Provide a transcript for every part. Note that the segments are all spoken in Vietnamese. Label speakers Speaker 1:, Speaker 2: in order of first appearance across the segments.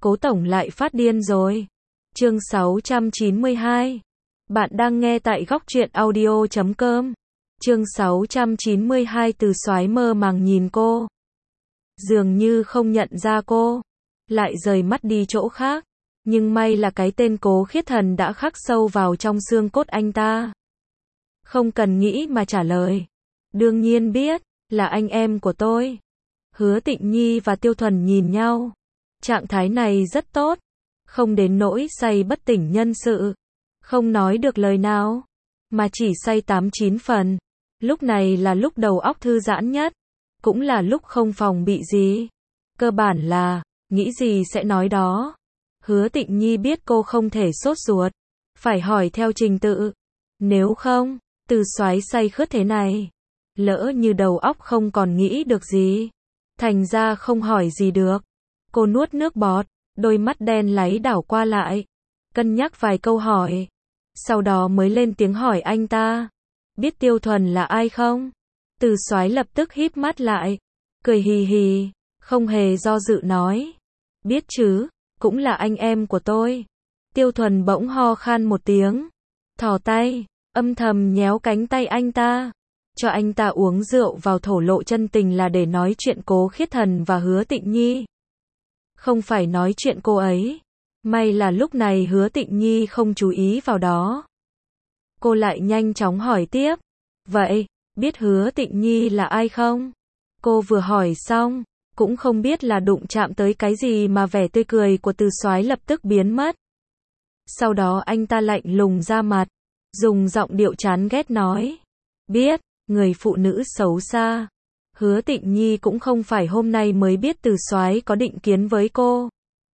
Speaker 1: Cố tổng lại phát điên rồi. Chương 692. Bạn đang nghe tại góc truyện audio.com. Chương 692. Từ Soái mơ màng nhìn cô, dường như không nhận ra cô, lại rời mắt đi chỗ khác. Nhưng may là cái tên Cố Khiết Thần đã khắc sâu vào trong xương cốt anh ta. Không cần nghĩ mà trả lời. Đương nhiên biết, là anh em của tôi. Hứa Tịnh Nhi và Tiêu Thuần nhìn nhau. Trạng thái này rất tốt, không đến nỗi say bất tỉnh nhân sự, không nói được lời nào, mà chỉ say 8-9 phần. Lúc này là lúc đầu óc thư giãn nhất, cũng là lúc không phòng bị gì. Cơ bản là, nghĩ gì sẽ nói đó. Hứa Tịnh Nhi biết cô không thể sốt ruột, phải hỏi theo trình tự. Nếu không, Từ Soái say khướt thế này, lỡ như đầu óc không còn nghĩ được gì, thành ra không hỏi gì được. Cô nuốt nước bọt, đôi mắt đen láy đảo qua lại, cân nhắc vài câu hỏi, sau đó mới lên tiếng hỏi anh ta. Biết Tiêu Thuần là ai không? Từ Soái lập tức híp mắt lại, cười hì hì, không hề do dự nói. Biết chứ, cũng là anh em của tôi. Tiêu Thuần bỗng ho khan một tiếng, thò tay, âm thầm nhéo cánh tay anh ta, cho anh ta uống rượu vào thổ lộ chân tình là để nói chuyện Cố Khiết Thần và Hứa Tịnh Nhi. Không phải nói chuyện cô ấy. May là lúc này Hứa Tịnh Nhi không chú ý vào đó. Cô lại nhanh chóng hỏi tiếp. Vậy, biết Hứa Tịnh Nhi là ai không? Cô vừa hỏi xong, cũng không biết là đụng chạm tới cái gì mà vẻ tươi cười của Từ Soái lập tức biến mất. Sau đó anh ta lạnh lùng ra mặt, dùng giọng điệu chán ghét nói. Biết, người phụ nữ xấu xa. Hứa Tịnh Nhi cũng không phải hôm nay mới biết Từ Soái có định kiến với cô.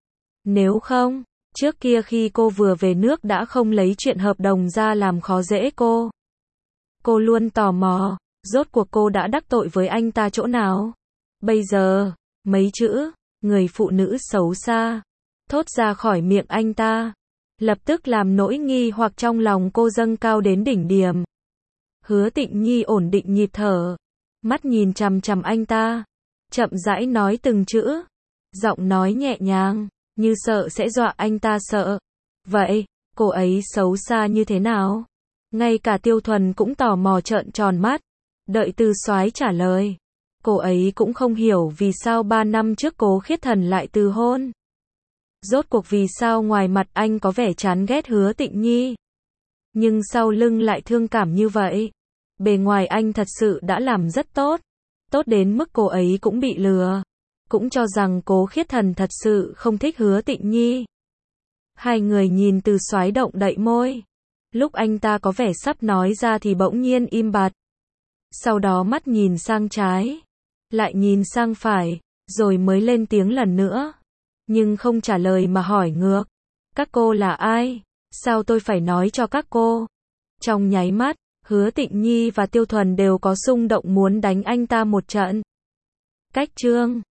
Speaker 1: Nếu không, trước kia khi cô vừa về nước đã không lấy chuyện hợp đồng ra làm khó dễ cô. Cô luôn tò mò, rốt cuộc cô đã đắc tội với anh ta chỗ nào. Bây giờ, mấy chữ, người phụ nữ xấu xa, thốt ra khỏi miệng anh ta, lập tức làm nỗi nghi hoặc trong lòng cô dâng cao đến đỉnh điểm. Hứa Tịnh Nhi ổn định nhịp thở, mắt nhìn chằm chằm anh ta, chậm rãi nói từng chữ, giọng nói nhẹ nhàng, như sợ sẽ dọa anh ta sợ. Vậy, cô ấy xấu xa như thế nào? Ngay cả Tiêu Thuần cũng tò mò trợn tròn mắt, đợi Từ Soái trả lời. Cô ấy cũng không hiểu vì sao 3 năm trước Cố Khiết Thần lại từ hôn. Rốt cuộc vì sao ngoài mặt anh có vẻ chán ghét Hứa Tịnh Nhi, nhưng sau lưng lại thương cảm như vậy. Bề ngoài anh thật sự đã làm rất tốt, tốt đến mức cô ấy cũng bị lừa, cũng cho rằng Cố Khiết Thần thật sự không thích Hứa Tịnh Nhi. Hai người nhìn Từ Soái động đậy môi, lúc anh ta có vẻ sắp nói ra thì bỗng nhiên im bặt. Sau đó mắt nhìn sang trái, lại nhìn sang phải, rồi mới lên tiếng lần nữa, nhưng không trả lời mà hỏi ngược. Các cô là ai? Sao tôi phải nói cho các cô? Trong nháy mắt, Hứa Tịnh Nhi và Tiêu Thuần đều có xung động muốn đánh anh ta một trận. Cách chương